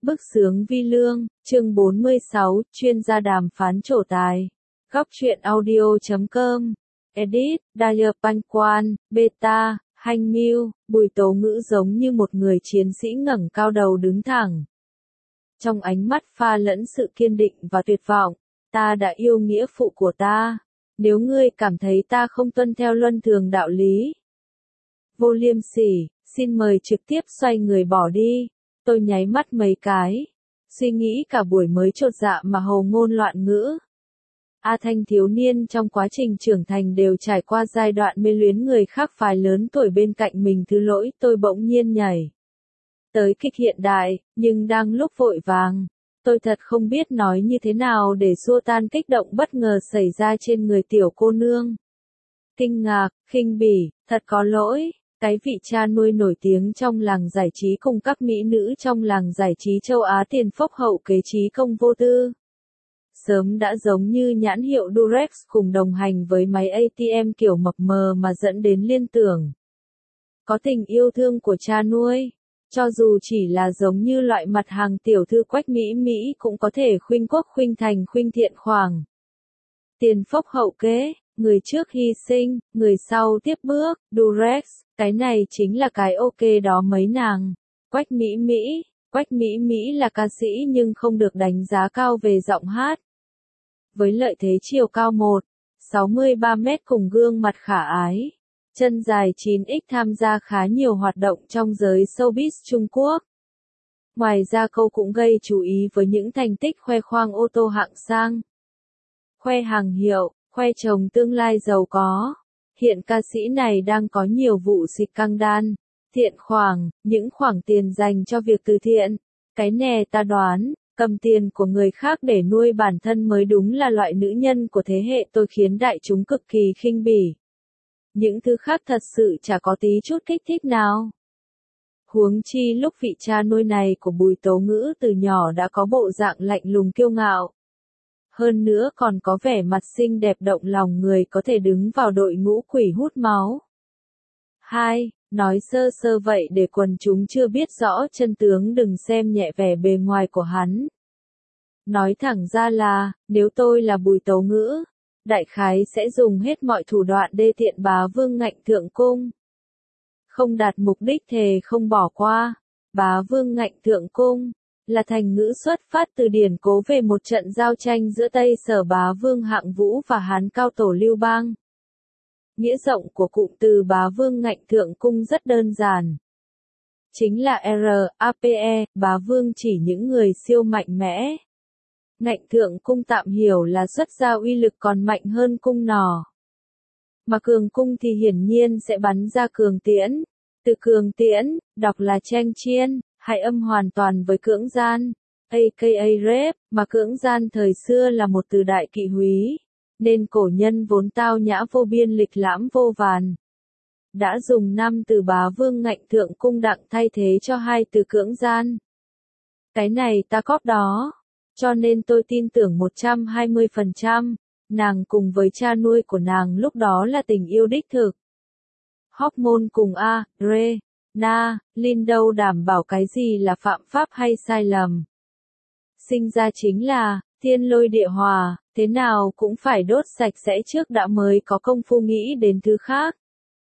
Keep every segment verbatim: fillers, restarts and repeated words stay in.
Bức xướng vi lương, chương bốn mươi sáu, chuyên gia đàm phán trổ tài. Góc truyện audio chấm com. Edit, Daya Quan, Beta, Hành Miu, Bùi Tố Ngữ giống như một người chiến sĩ ngẩng cao đầu đứng thẳng. Trong ánh mắt pha lẫn sự kiên định và tuyệt vọng, ta đã yêu nghĩa phụ của ta. Nếu ngươi cảm thấy ta không tuân theo luân thường đạo lý, vô liêm sỉ, xin mời trực tiếp xoay người bỏ đi. Tôi nháy mắt mấy cái, suy nghĩ cả buổi mới chột dạ mà hồ ngôn loạn ngữ. A Thanh thiếu niên trong quá trình trưởng thành đều trải qua giai đoạn mê luyến người khác phái lớn tuổi bên cạnh mình, thứ lỗi tôi bỗng nhiên nhảy tới kịch hiện đại, nhưng đang lúc vội vàng, tôi thật không biết nói như thế nào để xua tan kích động bất ngờ xảy ra trên người tiểu cô nương. Kinh ngạc, khinh bỉ, thật có lỗi. Cái vị cha nuôi nổi tiếng trong làng giải trí cùng các mỹ nữ trong làng giải trí châu Á tiền phốc hậu kế trí công vô tư. Sớm đã giống như nhãn hiệu Durex cùng đồng hành với máy a tê em kiểu mập mờ mà dẫn đến liên tưởng. Có tình yêu thương của cha nuôi, cho dù chỉ là giống như loại mặt hàng tiểu thư quách mỹ mỹ cũng có thể khuynh quốc khuynh thành khuynh thiện khoảng. Tiền phốc hậu kế. Người trước hy sinh, người sau tiếp bước, Durex, cái này chính là cái ok đó mấy nàng. Quách Mỹ Mỹ, Quách Mỹ Mỹ là ca sĩ nhưng không được đánh giá cao về giọng hát. Với lợi thế chiều cao một phẩy sáu mươi ba mét cùng gương mặt khả ái, chân dài chín x tham gia khá nhiều hoạt động trong giới showbiz Trung Quốc. Ngoài ra cô cũng gây chú ý với những thành tích khoe khoang ô tô hạng sang, khoe hàng hiệu, khoe chồng tương lai giàu có. Hiện ca sĩ này đang có nhiều vụ xịt căng đan, thiện khoản, những khoản tiền dành cho việc từ thiện. Cái nè ta đoán, cầm tiền của người khác để nuôi bản thân mới đúng là loại nữ nhân của thế hệ tôi, khiến đại chúng cực kỳ khinh bỉ. Những thứ khác thật sự chả có tí chút kích thích nào. Huống chi lúc vị cha nuôi này của Bùi Tố Ngữ từ nhỏ đã có bộ dạng lạnh lùng kiêu ngạo. Hơn nữa còn có vẻ mặt xinh đẹp động lòng người, có thể đứng vào đội ngũ quỷ hút máu. hai. Nói sơ sơ vậy để quần chúng chưa biết rõ chân tướng đừng xem nhẹ vẻ bề ngoài của hắn. Nói thẳng ra là, nếu tôi là Bùi Tố Ngữ, đại khái sẽ dùng hết mọi thủ đoạn đê tiện bá vương ngạnh thượng cung. Không đạt mục đích thề không bỏ qua. Bá vương ngạnh thượng cung là thành ngữ xuất phát từ điển cố về một trận giao tranh giữa Tây Sở bá vương Hạng Vũ và Hán cao tổ Lưu Bang. Nghĩa rộng của cụm từ bá vương ngạnh thượng cung rất đơn giản. Chính là RAPE, bá vương chỉ những người siêu mạnh mẽ. Ngạnh thượng cung tạm hiểu là xuất ra uy lực còn mạnh hơn cung nỏ. Mà cường cung thì hiển nhiên sẽ bắn ra cường tiễn. Từ cường tiễn, đọc là tranh chiên. Hay âm hoàn toàn với cưỡng gian, aka rape, mà cưỡng gian thời xưa là một từ đại kỵ húy, nên cổ nhân vốn tao nhã vô biên lịch lãm vô vàn. Đã dùng năm từ bá vương ngạnh thượng cung đặng thay thế cho hai từ cưỡng gian. Cái này ta cóp đó, cho nên tôi tin tưởng một trăm hai mươi phần trăm, nàng cùng với cha nuôi của nàng lúc đó là tình yêu đích thực. Hormone cùng A, Re. Na, Linh đâu đảm bảo cái gì là phạm pháp hay sai lầm. Sinh ra chính là, thiên lôi địa hòa, thế nào cũng phải đốt sạch sẽ trước đã mới có công phu nghĩ đến thứ khác.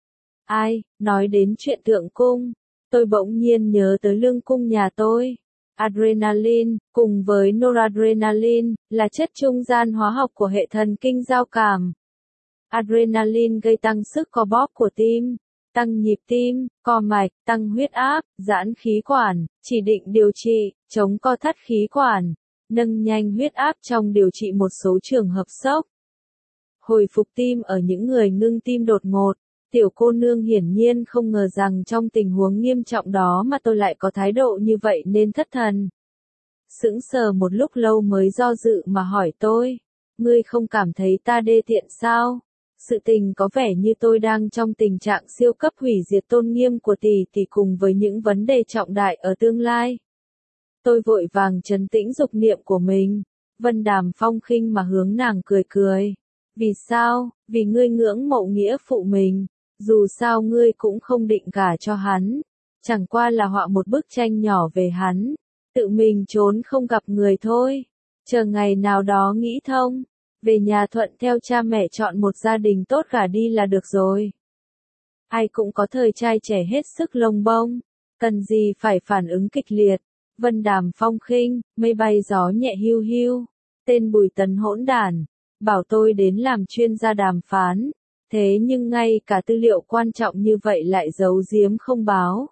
Ai, nói đến chuyện thượng cung, tôi bỗng nhiên nhớ tới lương cung nhà tôi. Adrenaline, cùng với noradrenaline, là chất trung gian hóa học của hệ thần kinh giao cảm. Adrenaline gây tăng sức co bóp của tim, tăng nhịp tim, co mạch, tăng huyết áp, giãn khí quản, chỉ định điều trị, chống co thắt khí quản, nâng nhanh huyết áp trong điều trị một số trường hợp sốc. Hồi phục tim ở những người ngưng tim đột ngột. Tiểu cô nương hiển nhiên không ngờ rằng trong tình huống nghiêm trọng đó mà tôi lại có thái độ như vậy nên thất thần. Sững sờ một lúc lâu mới do dự mà hỏi tôi, ngươi không cảm thấy ta đê tiện sao? Sự tình có vẻ như tôi đang trong tình trạng siêu cấp hủy diệt tôn nghiêm của tỷ tỷ cùng với những vấn đề trọng đại ở tương lai. Tôi vội vàng trấn tĩnh dục niệm của mình. Vân Đàm phong khinh mà hướng nàng cười cười. Vì sao? Vì ngươi ngưỡng mộ nghĩa phụ mình. Dù sao ngươi cũng không định gả cho hắn. Chẳng qua là họa một bức tranh nhỏ về hắn. tự mình trốn không gặp người thôi. Chờ ngày nào đó nghĩ thông, về nhà thuận theo cha mẹ chọn một gia đình tốt gả đi là được rồi. Ai cũng có thời trai trẻ hết sức lông bông, cần gì phải phản ứng kịch liệt. Vân Đàm phong khinh, mây bay gió nhẹ hiu hiu. Tên Bùi Tấn hỗn đản, bảo tôi đến làm chuyên gia đàm phán, thế nhưng ngay cả tư liệu quan trọng như vậy lại giấu giếm không báo.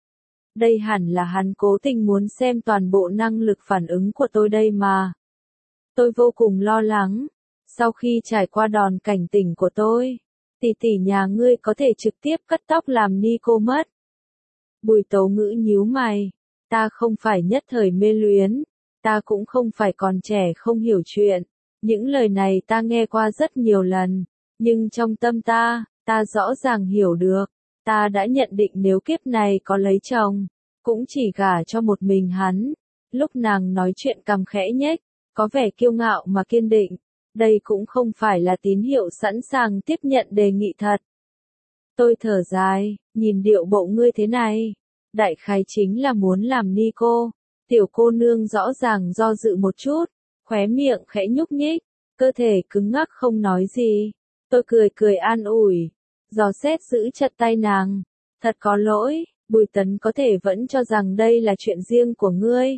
Đây hẳn là hắn cố tình muốn xem toàn bộ năng lực phản ứng của tôi đây mà. Tôi vô cùng lo lắng, sau khi trải qua đòn cảnh tỉnh của tôi, tỷ tỷ nhà ngươi có thể trực tiếp cắt tóc làm ni cô mất. Bùi Tố Ngữ nhíu mày, ta không phải nhất thời mê luyến, ta cũng không phải còn trẻ không hiểu chuyện, những lời này ta nghe qua rất nhiều lần, nhưng trong tâm ta, ta rõ ràng hiểu được, ta đã nhận định nếu kiếp này có lấy chồng, cũng chỉ gả cho một mình hắn. Lúc nàng nói chuyện cằm khẽ nhếch, có vẻ kiêu ngạo mà kiên định, đây cũng không phải là tín hiệu sẵn sàng tiếp nhận đề nghị thật. Tôi thở dài, nhìn điệu bộ ngươi thế này, đại khái chính là muốn làm ni cô. Tiểu cô nương rõ ràng do dự một chút, khóe miệng khẽ nhúc nhích, cơ thể cứng ngắc không nói gì. Tôi cười cười an ủi, dò xét giữ chặt tay nàng, thật có lỗi, Bùi Tấn có thể vẫn cho rằng đây là chuyện riêng của ngươi.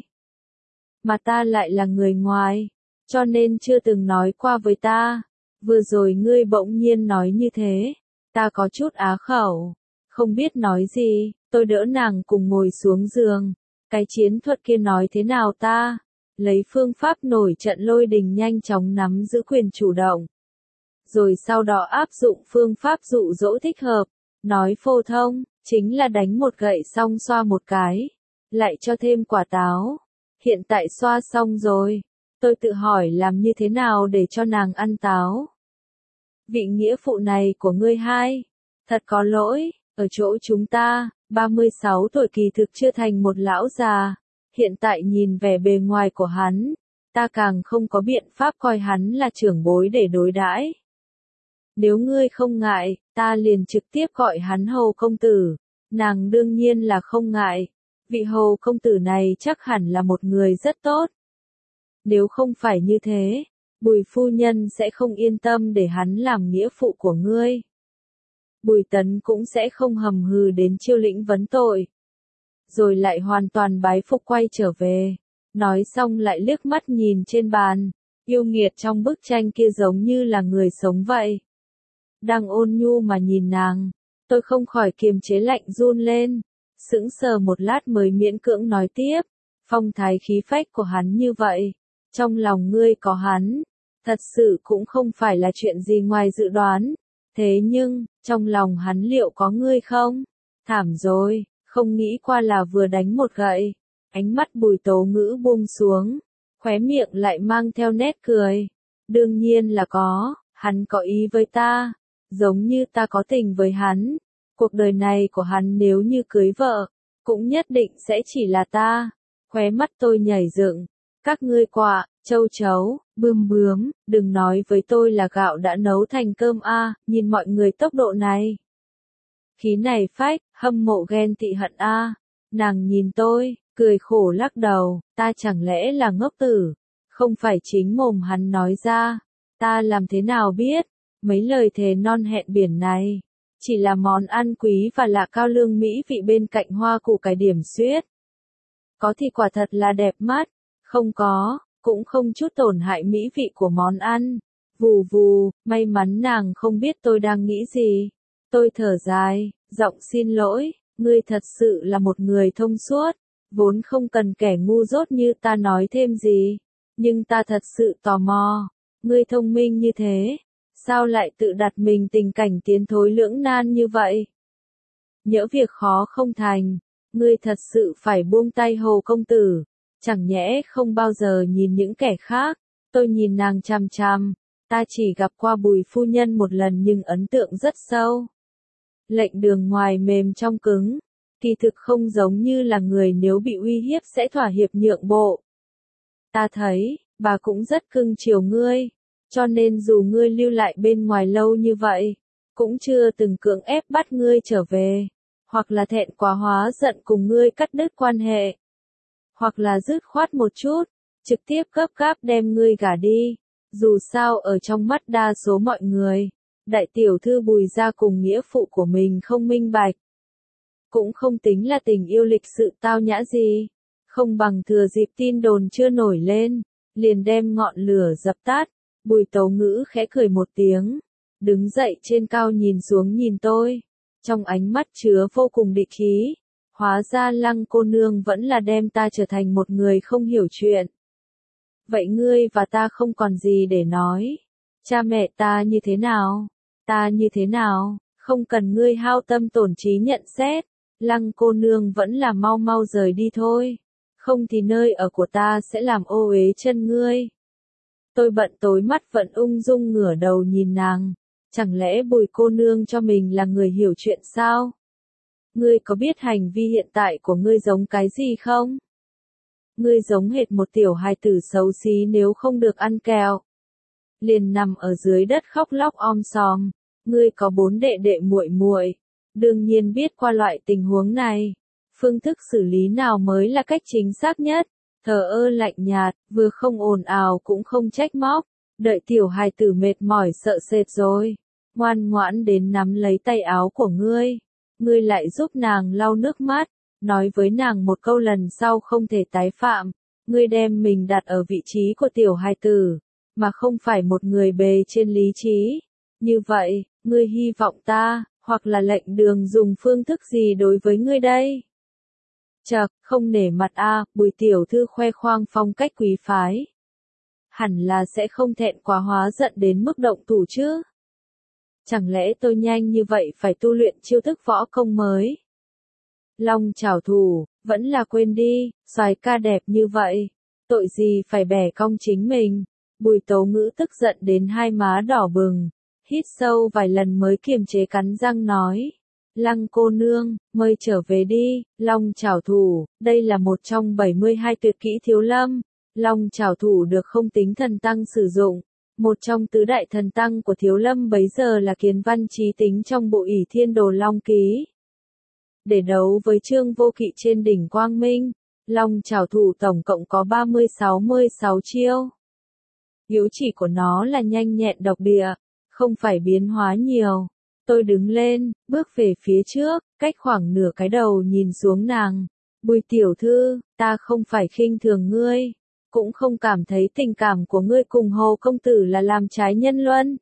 Mà ta lại là người ngoài, cho nên chưa từng nói qua với ta. Vừa rồi ngươi bỗng nhiên nói như thế, ta có chút á khẩu, không biết nói gì. Tôi đỡ nàng cùng ngồi xuống giường. Cái chiến thuật kia nói thế nào ta? Lấy phương pháp nổi trận lôi đình nhanh chóng nắm giữ quyền chủ động. Rồi sau đó áp dụng phương pháp dụ dỗ thích hợp. Nói phổ thông, chính là đánh một gậy xong xoa một cái. Lại cho thêm quả táo. Hiện tại xoa xong rồi. Tôi tự hỏi làm như thế nào để cho nàng ăn táo. Vị nghĩa phụ này của ngươi hai. Thật có lỗi, ở chỗ chúng ta. ba mươi sáu tuổi kỳ thực chưa thành một lão già, hiện tại nhìn vẻ bề ngoài của hắn, ta càng không có biện pháp coi hắn là trưởng bối để đối đãi. Nếu ngươi không ngại, ta liền trực tiếp gọi hắn Hầu công tử. Nàng đương nhiên là không ngại, vị Hầu công tử này chắc hẳn là một người rất tốt. Nếu không phải như thế, Bùi phu nhân sẽ không yên tâm để hắn làm nghĩa phụ của ngươi. Bùi Tấn cũng sẽ không hầm hừ đến chiêu lĩnh vấn tội. Rồi lại hoàn toàn bái phục quay trở về. Nói xong lại liếc mắt nhìn trên bàn. Yêu nghiệt trong bức tranh kia giống như là người sống vậy. Đang ôn nhu mà nhìn nàng. Tôi không khỏi kiềm chế lạnh run lên. Sững sờ một lát mới miễn cưỡng nói tiếp. Phong thái khí phách của hắn như vậy. Trong lòng ngươi có hắn. Thật sự cũng không phải là chuyện gì ngoài dự đoán. Thế nhưng, trong lòng hắn liệu có ngươi không? Thảm rồi, không nghĩ qua là vừa đánh một gậy. Ánh mắt Bùi Tố Ngữ buông xuống, khóe miệng lại mang theo nét cười. Đương nhiên là có, hắn có ý với ta, giống như ta có tình với hắn. Cuộc đời này của hắn nếu như cưới vợ, cũng nhất định sẽ chỉ là ta. Khóe mắt tôi nhảy dựng, các ngươi quạ, châu chấu, bươm bướm, đừng nói với tôi là gạo đã nấu thành cơm a, à, nhìn mọi người tốc độ này. Khí này phách, hâm mộ ghen tị hận a. À. Nàng nhìn tôi, cười khổ lắc đầu, ta chẳng lẽ là ngốc tử, không phải chính mồm hắn nói ra, ta làm thế nào biết, mấy lời thề non hẹn biển này, chỉ là món ăn quý và lạ cao lương mỹ vị bên cạnh hoa củ cải điểm xuyết. Có thì quả thật là đẹp mắt, không có, cũng không chút tổn hại mỹ vị của món ăn. Vù vù, may mắn nàng không biết tôi đang nghĩ gì. Tôi thở dài, giọng xin lỗi, ngươi thật sự là một người thông suốt, vốn không cần kẻ ngu dốt như ta nói thêm gì. Nhưng ta thật sự tò mò, ngươi thông minh như thế, sao lại tự đặt mình tình cảnh tiến thối lưỡng nan như vậy? Nhỡ việc khó không thành, ngươi thật sự phải buông tay Hồ công tử. Chẳng nhẽ không bao giờ nhìn những kẻ khác. Tôi nhìn nàng chằm chằm, ta chỉ gặp qua Bùi phu nhân một lần nhưng ấn tượng rất sâu. Lệnh đường ngoài mềm trong cứng, kỳ thực không giống như là người nếu bị uy hiếp sẽ thỏa hiệp nhượng bộ. Ta thấy, bà cũng rất cưng chiều ngươi, cho nên dù ngươi lưu lại bên ngoài lâu như vậy, cũng chưa từng cưỡng ép bắt ngươi trở về, hoặc là thẹn quá hóa giận cùng ngươi cắt đứt quan hệ. hoặc là dứt khoát một chút, trực tiếp gấp gáp đem ngươi gả đi. Dù sao ở trong mắt đa số mọi người, đại tiểu thư Bùi gia cùng nghĩa phụ của mình không minh bạch. Cũng không tính là tình yêu lịch sự tao nhã gì, không bằng thừa dịp tin đồn chưa nổi lên, liền đem ngọn lửa dập tắt. Bùi Tố Ngữ khẽ cười một tiếng, đứng dậy trên cao nhìn xuống nhìn tôi, trong ánh mắt chứa vô cùng địch khí. Hóa ra Lăng cô nương vẫn là đem ta trở thành một người không hiểu chuyện. Vậy ngươi và ta không còn gì để nói. Cha mẹ ta như thế nào? Ta như thế nào? Không cần ngươi hao tâm tổn trí nhận xét. Lăng cô nương vẫn là mau mau rời đi thôi. Không thì nơi ở của ta sẽ làm ô uế chân ngươi. Tôi bận tối mắt vẫn ung dung ngửa đầu nhìn nàng. Chẳng lẽ Bùi cô nương cho mình là người hiểu chuyện sao? Ngươi có biết hành vi hiện tại của ngươi giống cái gì không? Ngươi giống hệt một tiểu hài tử xấu xí nếu không được ăn kẹo. Liền nằm ở dưới đất khóc lóc om sòm. Ngươi có bốn đệ đệ muội muội, đương nhiên biết qua loại tình huống này. Phương thức xử lý nào mới là cách chính xác nhất? Thờ ơ lạnh nhạt, vừa không ồn ào cũng không trách móc. Đợi tiểu hài tử mệt mỏi sợ sệt rồi, ngoan ngoãn đến nắm lấy tay áo của ngươi. Ngươi lại giúp nàng lau nước mắt, nói với nàng một câu lần sau không thể tái phạm. Ngươi đem mình đặt ở vị trí của tiểu hài tử, mà không phải một người bề trên lý trí. Như vậy, ngươi hy vọng ta, hoặc là lệnh đường dùng phương thức gì đối với ngươi đây? Chậc, không nể mặt a, Bùi tiểu thư khoe khoang phong cách quý phái. Hẳn là sẽ không thẹn quá hóa giận đến mức động thủ chứ. Chẳng lẽ tôi nhanh như vậy phải tu luyện chiêu thức võ công mới? Long chảo thủ, vẫn là quên đi, soái ca đẹp như vậy, tội gì phải bẻ cong chính mình. Bùi Tố Ngữ tức giận đến hai má đỏ bừng, hít sâu vài lần mới kiềm chế cắn răng nói. Lăng cô nương, mời trở về đi. Long chảo thủ, đây là một trong bảy mươi hai tuyệt kỹ thiếu lâm. Long chảo thủ được không tính thần tăng sử dụng. Một trong tứ đại thần tăng của thiếu lâm bấy giờ là Kiến Văn Chí Tính trong bộ ỷ Thiên Đồ Long Ký. Để đấu với Trương Vô Kỵ trên đỉnh Quang Minh, Long chảo thủ tổng cộng có ba mươi sáu mươi sáu chiêu. Yếu chỉ của nó là nhanh nhẹn độc địa, không phải biến hóa nhiều. Tôi đứng lên, bước về phía trước, cách khoảng nửa cái đầu nhìn xuống nàng. Bùi tiểu thư, ta không phải khinh thường ngươi, cũng không cảm thấy tình cảm của ngươi cùng Hồ công tử là làm trái nhân luân.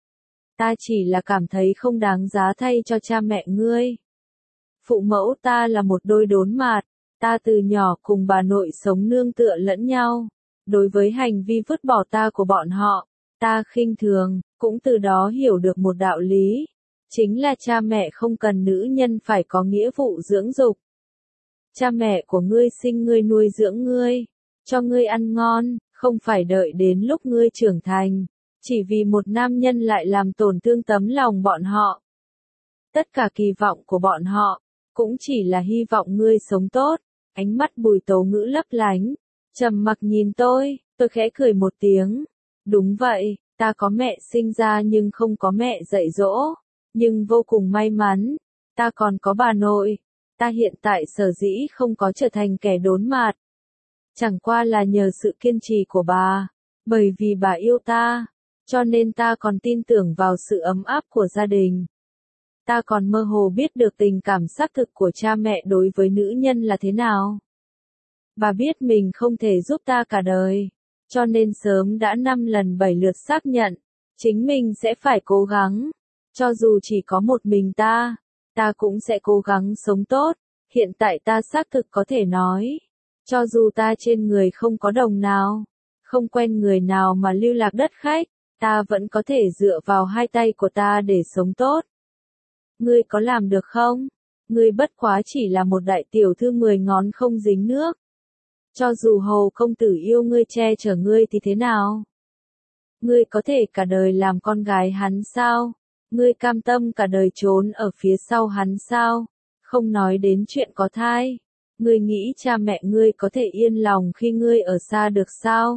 Ta chỉ là cảm thấy không đáng giá thay cho cha mẹ ngươi. Phụ mẫu ta là một đôi đốn mạt, ta từ nhỏ cùng bà nội sống nương tựa lẫn nhau. Đối với hành vi vứt bỏ ta của bọn họ, ta khinh thường, cũng từ đó hiểu được một đạo lý. Chính là cha mẹ không cần nữ nhân phải có nghĩa vụ dưỡng dục. Cha mẹ của ngươi sinh ngươi nuôi dưỡng ngươi, cho ngươi ăn ngon, không phải đợi đến lúc ngươi trưởng thành, chỉ vì một nam nhân lại làm tổn thương tấm lòng bọn họ. Tất cả kỳ vọng của bọn họ, cũng chỉ là hy vọng ngươi sống tốt. Ánh mắt Bùi Tố Ngữ lấp lánh, trầm mặc nhìn tôi, tôi khẽ cười một tiếng. Đúng vậy, ta có mẹ sinh ra nhưng không có mẹ dạy dỗ. Nhưng vô cùng may mắn, ta còn có bà nội. Ta hiện tại sở dĩ không có trở thành kẻ đốn mạt, chẳng qua là nhờ sự kiên trì của bà. Bởi vì bà yêu ta, cho nên ta còn tin tưởng vào sự ấm áp của gia đình. Ta còn mơ hồ biết được tình cảm xác thực của cha mẹ đối với nữ nhân là thế nào. Bà biết mình không thể giúp ta cả đời, cho nên sớm đã năm lần bảy lượt xác nhận, chính mình sẽ phải cố gắng. Cho dù chỉ có một mình ta, ta cũng sẽ cố gắng sống tốt. Hiện tại ta xác thực có thể nói, cho dù ta trên người không có đồng nào, không quen người nào mà lưu lạc đất khách, ta vẫn có thể dựa vào hai tay của ta để sống tốt. Ngươi có làm được không? Ngươi bất quá chỉ là một đại tiểu thư mười ngón không dính nước. Cho dù Hầu công tử yêu ngươi che chở ngươi thì thế nào? Ngươi có thể cả đời làm con gái hắn sao? Ngươi cam tâm cả đời trốn ở phía sau hắn sao? Không nói đến chuyện có thai. Ngươi nghĩ cha mẹ ngươi có thể yên lòng khi ngươi ở xa được sao?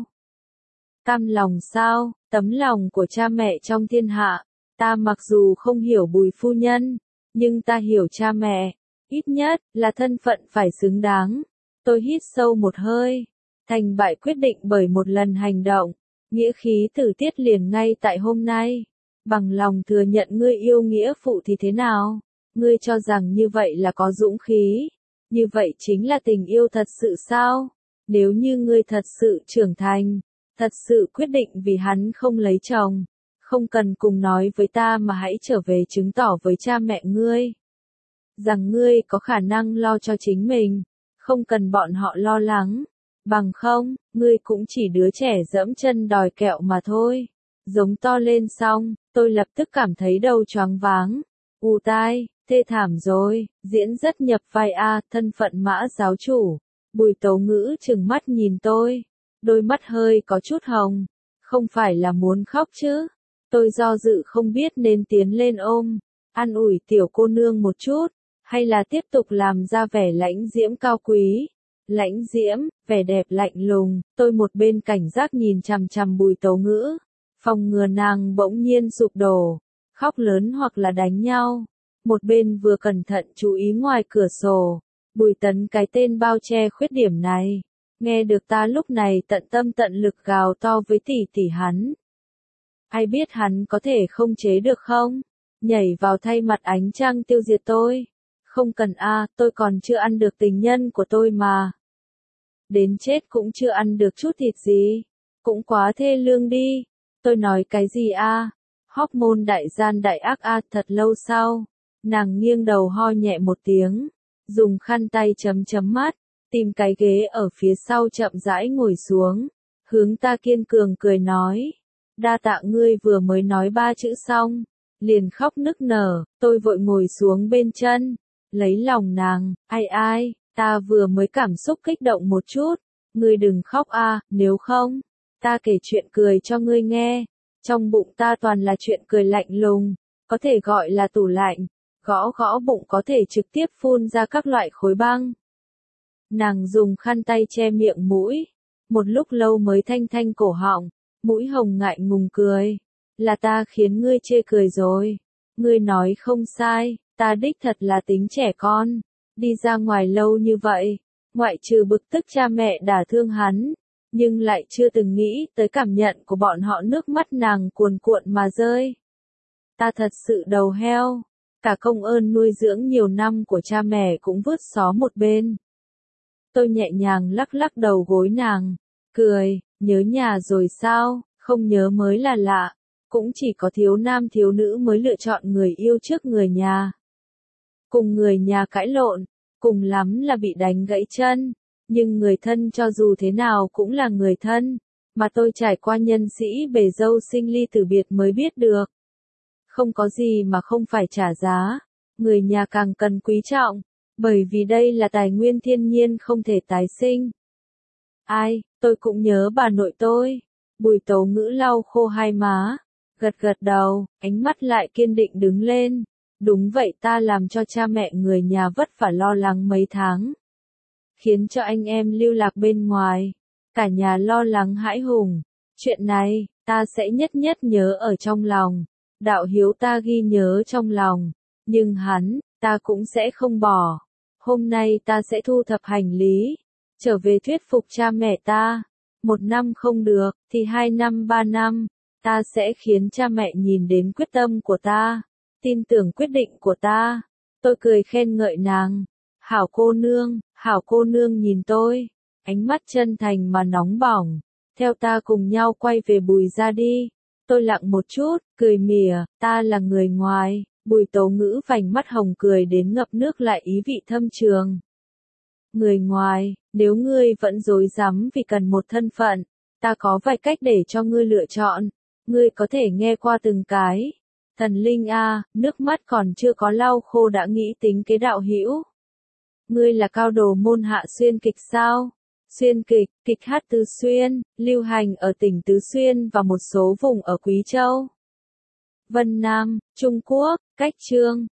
Cam lòng sao? Tấm lòng của cha mẹ trong thiên hạ. Ta mặc dù không hiểu Bùi phu nhân, nhưng ta hiểu cha mẹ. Ít nhất là thân phận phải xứng đáng. Tôi hít sâu một hơi. Thành bại quyết định bởi một lần hành động. Nghĩa khí tử tiết liền ngay tại hôm nay. Bằng lòng thừa nhận ngươi yêu nghĩa phụ thì thế nào? Ngươi cho rằng như vậy là có dũng khí. Như vậy chính là tình yêu thật sự sao? Nếu như ngươi thật sự trưởng thành, thật sự quyết định vì hắn không lấy chồng, không cần cùng nói với ta mà hãy trở về chứng tỏ với cha mẹ ngươi rằng ngươi có khả năng lo cho chính mình, không cần bọn họ lo lắng. Bằng không, ngươi cũng chỉ đứa trẻ giẫm chân đòi kẹo mà thôi. Giống to lên xong, tôi lập tức cảm thấy đầu choáng váng. U tai, thê thảm rồi, diễn rất nhập vai a, thân phận Mã giáo chủ. Bùi Tố Ngữ trừng mắt nhìn tôi, đôi mắt hơi có chút hồng. Không phải là muốn khóc chứ? Tôi do dự không biết nên tiến lên ôm, an ủi tiểu cô nương một chút, hay là tiếp tục làm ra vẻ lãnh diễm cao quý. Lãnh diễm, vẻ đẹp lạnh lùng, tôi một bên cảnh giác nhìn chằm chằm Bùi Tố Ngữ, phòng ngừa nàng bỗng nhiên sụp đổ, khóc lớn hoặc là đánh nhau. Một bên vừa cẩn thận chú ý ngoài cửa sổ, Bùi Tấn cái tên bao che khuyết điểm này, nghe được ta lúc này tận tâm tận lực gào to với tỷ tỷ hắn. Ai biết hắn có thể không chế được không? Nhảy vào thay mặt ánh trăng tiêu diệt tôi. Không cần a, tôi còn chưa ăn được tình nhân của tôi mà. Đến chết cũng chưa ăn được chút thịt gì. Cũng quá thê lương đi. Tôi nói cái gì a? Hormone đại gian đại ác a, thật lâu sau. Nàng nghiêng đầu ho nhẹ một tiếng. Dùng khăn tay chấm chấm mắt. Tìm cái ghế ở phía sau chậm rãi ngồi xuống. Hướng ta kiên cường cười nói. Đa tạ ngươi vừa mới nói ba chữ xong. Liền khóc nức nở, tôi vội ngồi xuống bên chân. Lấy lòng nàng, ai ai, ta vừa mới cảm xúc kích động một chút. Ngươi đừng khóc a, nếu không, ta kể chuyện cười cho ngươi nghe. Trong bụng ta toàn là chuyện cười lạnh lùng, có thể gọi là tủ lạnh. Gõ gõ bụng có thể trực tiếp phun ra các loại khối băng. Nàng dùng khăn tay che miệng mũi, một lúc lâu mới thanh thanh cổ họng, mũi hồng ngại ngùng cười. Là ta khiến ngươi chê cười rồi. Ngươi nói không sai, ta đích thật là tính trẻ con. Đi ra ngoài lâu như vậy, ngoại trừ bực tức cha mẹ đả thương hắn, nhưng lại chưa từng nghĩ tới cảm nhận của bọn họ, nước mắt nàng cuồn cuộn mà rơi. Ta thật sự đầu heo, cả công ơn nuôi dưỡng nhiều năm của cha mẹ cũng vứt xó một bên. Tôi nhẹ nhàng lắc lắc đầu gối nàng, cười, nhớ nhà rồi sao, không nhớ mới là lạ. Cũng chỉ có thiếu nam thiếu nữ mới lựa chọn người yêu trước người nhà. Cùng người nhà cãi lộn, cùng lắm là bị đánh gãy chân, nhưng người thân cho dù thế nào cũng là người thân, mà tôi trải qua nhân sĩ bề dâu sinh ly tử biệt mới biết được. Không có gì mà không phải trả giá, người nhà càng cần quý trọng, bởi vì đây là tài nguyên thiên nhiên không thể tái sinh. Ai, tôi cũng nhớ bà nội tôi. Bùi Tố Ngữ lau khô hai má. Gật gật đầu, ánh mắt lại kiên định đứng lên. Đúng vậy, ta làm cho cha mẹ người nhà vất vả lo lắng mấy tháng. Khiến cho anh em lưu lạc bên ngoài. Cả nhà lo lắng hãi hùng. Chuyện này, ta sẽ nhất nhất nhớ ở trong lòng. Đạo hiếu ta ghi nhớ trong lòng. Nhưng hắn, ta cũng sẽ không bỏ. Hôm nay ta sẽ thu thập hành lý. Trở về thuyết phục cha mẹ ta. Một năm không được, thì hai năm ba năm. Ta sẽ khiến cha mẹ nhìn đến quyết tâm của ta, tin tưởng quyết định của ta. Tôi cười khen ngợi nàng. Hảo cô nương, hảo cô nương nhìn tôi. Ánh mắt chân thành mà nóng bỏng. Theo ta cùng nhau quay về Bùi gia đi. Tôi lặng một chút, cười mỉa, ta là người ngoài. Bùi Tố Ngữ vành mắt hồng cười đến ngập nước lại ý vị thâm trường. Người ngoài, nếu ngươi vẫn dối rắm vì cần một thân phận, ta có vài cách để cho ngươi lựa chọn. Ngươi có thể nghe qua từng cái. Thần linh a, nước mắt còn chưa có lau khô đã nghĩ tính kế đạo hữu. Ngươi là cao đồ môn hạ xuyên kịch sao? Xuyên kịch, kịch hát Tứ Xuyên, lưu hành ở tỉnh Tứ Xuyên và một số vùng ở Quý Châu, Vân Nam, Trung Quốc, cách chương.